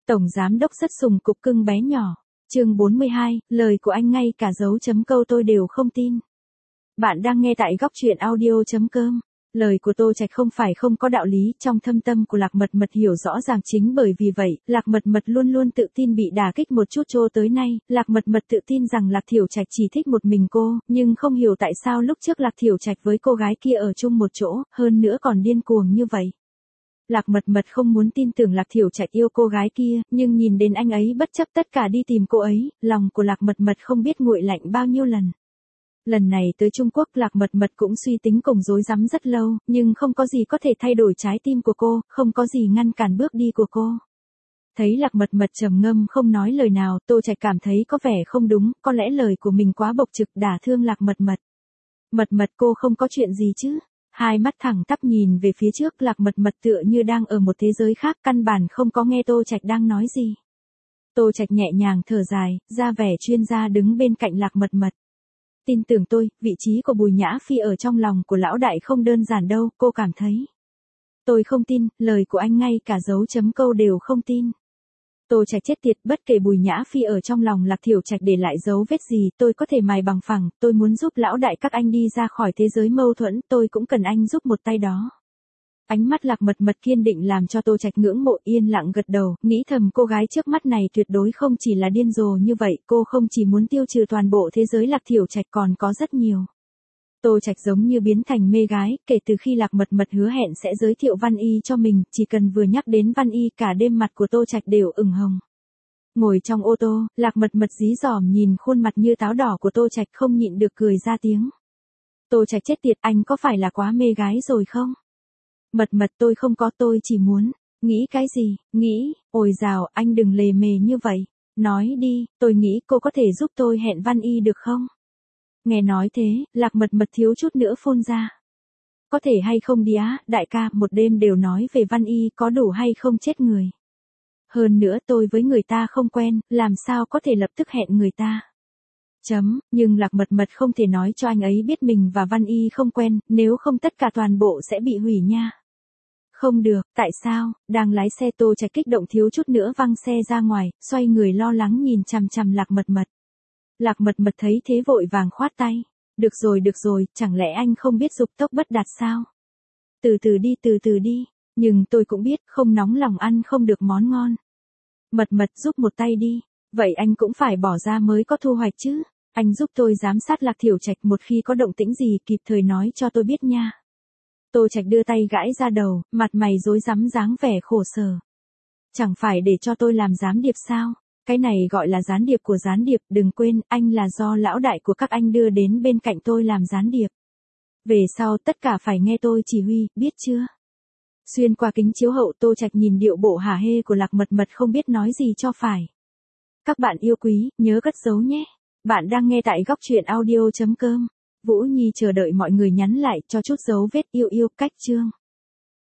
Tổng giám đốc rất sùng cục cưng bé nhỏ. Chương 42, lời của anh ngay cả dấu chấm câu tôi đều không tin. Bạn đang nghe tại góc truyện audio.com. Lời của Tô Trạch không phải không có đạo lý, trong thâm tâm của Lạc Mật Mật hiểu rõ ràng, chính bởi vì vậy, Lạc Mật Mật luôn luôn tự tin bị đả kích một chút. Cho tới nay, Lạc Mật Mật tự tin rằng Lạc Thiểu Trạch chỉ thích một mình cô, nhưng không hiểu tại sao lúc trước Lạc Thiểu Trạch với cô gái kia ở chung một chỗ, hơn nữa còn điên cuồng như vậy. Lạc Mật Mật không muốn tin tưởng Lạc Thiểu Trạch yêu cô gái kia, nhưng nhìn đến anh ấy bất chấp tất cả đi tìm cô ấy, lòng của Lạc Mật Mật không biết nguội lạnh bao nhiêu lần. Lần này tới Trung Quốc, Lạc Mật Mật cũng suy tính cùng rối rắm rất lâu, nhưng không có gì có thể thay đổi trái tim của cô, không có gì ngăn cản bước đi của cô. Thấy Lạc Mật Mật trầm ngâm không nói lời nào, Tô Trạch cảm thấy có vẻ không đúng, có lẽ lời của mình quá bộc trực đả thương Lạc Mật Mật. Mật Mật, cô không có chuyện gì chứ? Hai mắt thẳng tắp nhìn về phía trước, Lạc Mật Mật tựa như đang ở một thế giới khác, căn bản không có nghe Tô Trạch đang nói gì. Tô Trạch nhẹ nhàng thở dài, ra vẻ chuyên gia đứng bên cạnh Lạc Mật Mật. Tin tưởng tôi, vị trí của Bùi Nhã Phi ở trong lòng của lão đại không đơn giản đâu, cô cảm thấy. Tôi không tin, lời của anh ngay cả dấu chấm câu đều không tin. Tô Trạch chết tiệt, bất kể Bùi Nhã Phi ở trong lòng Lạc Thiểu Trạch để lại dấu vết gì, tôi có thể mài bằng phẳng, tôi muốn giúp lão đại các anh đi ra khỏi thế giới mâu thuẫn, tôi cũng cần anh giúp một tay đó. Ánh mắt Lạc Mật Mật kiên định làm cho Tô Trạch ngưỡng mộ, yên lặng gật đầu, nghĩ thầm cô gái trước mắt này tuyệt đối không chỉ là điên rồ như vậy, cô không chỉ muốn tiêu trừ toàn bộ thế giới Lạc Thiểu Trạch còn có rất nhiều. Tô Trạch giống như biến thành mê gái, kể từ khi Lạc Mật Mật hứa hẹn sẽ giới thiệu Văn Y cho mình, chỉ cần vừa nhắc đến Văn Y cả đêm mặt của Tô Trạch đều ửng hồng. Ngồi trong ô tô, Lạc Mật Mật dí dỏm nhìn khuôn mặt như táo đỏ của Tô Trạch không nhịn được cười ra tiếng. Tô Trạch chết tiệt, anh có phải là quá mê gái rồi không? Mật Mật, tôi không có, tôi chỉ muốn. Nghĩ cái gì? Nghĩ, ôi dào, anh đừng lề mề như vậy. Nói đi, tôi nghĩ cô có thể giúp tôi hẹn Văn Y được không? Nghe nói thế, Lạc Mật Mật thiếu chút nữa phun ra. Có thể hay không đi á, đại ca, một đêm đều nói về Văn Y có đủ hay không chết người. Hơn nữa tôi với người ta không quen, làm sao có thể lập tức hẹn người ta. Nhưng Lạc Mật Mật không thể nói cho anh ấy biết mình và Văn Y không quen, nếu không tất cả toàn bộ sẽ bị hủy nha. Không được, tại sao? Đang lái xe, Tô Trạch kích động thiếu chút nữa văng xe ra ngoài, xoay người lo lắng nhìn chằm chằm Lạc Mật Mật. Lạc Mật Mật thấy thế vội vàng khoát tay. Được rồi, chẳng lẽ anh không biết dục tốc bất đạt sao? Từ từ đi, nhưng tôi cũng biết không nóng lòng ăn không được món ngon. Mật Mật, giúp một tay đi, vậy anh cũng phải bỏ ra mới có thu hoạch chứ. Anh giúp tôi giám sát Lạc Thiểu Trạch, một khi có động tĩnh gì kịp thời nói cho tôi biết nha. Tô Trạch đưa tay gãi ra đầu, mặt mày rối rắm dáng vẻ khổ sở. Chẳng phải để cho tôi làm gián điệp sao? Cái này gọi là gián điệp của gián điệp, đừng quên, anh là do lão đại của các anh đưa đến bên cạnh tôi làm gián điệp. Về sau tất cả phải nghe tôi chỉ huy, biết chưa? Xuyên qua kính chiếu hậu, Tô Trạch nhìn điệu bộ hả hê của Lạc Mật Mật không biết nói gì cho phải. Các bạn yêu quý, nhớ cất giấu nhé. Bạn đang nghe tại góc truyện audio.com. Vũ Nhi chờ đợi mọi người nhắn lại cho chút dấu vết yêu cách chương.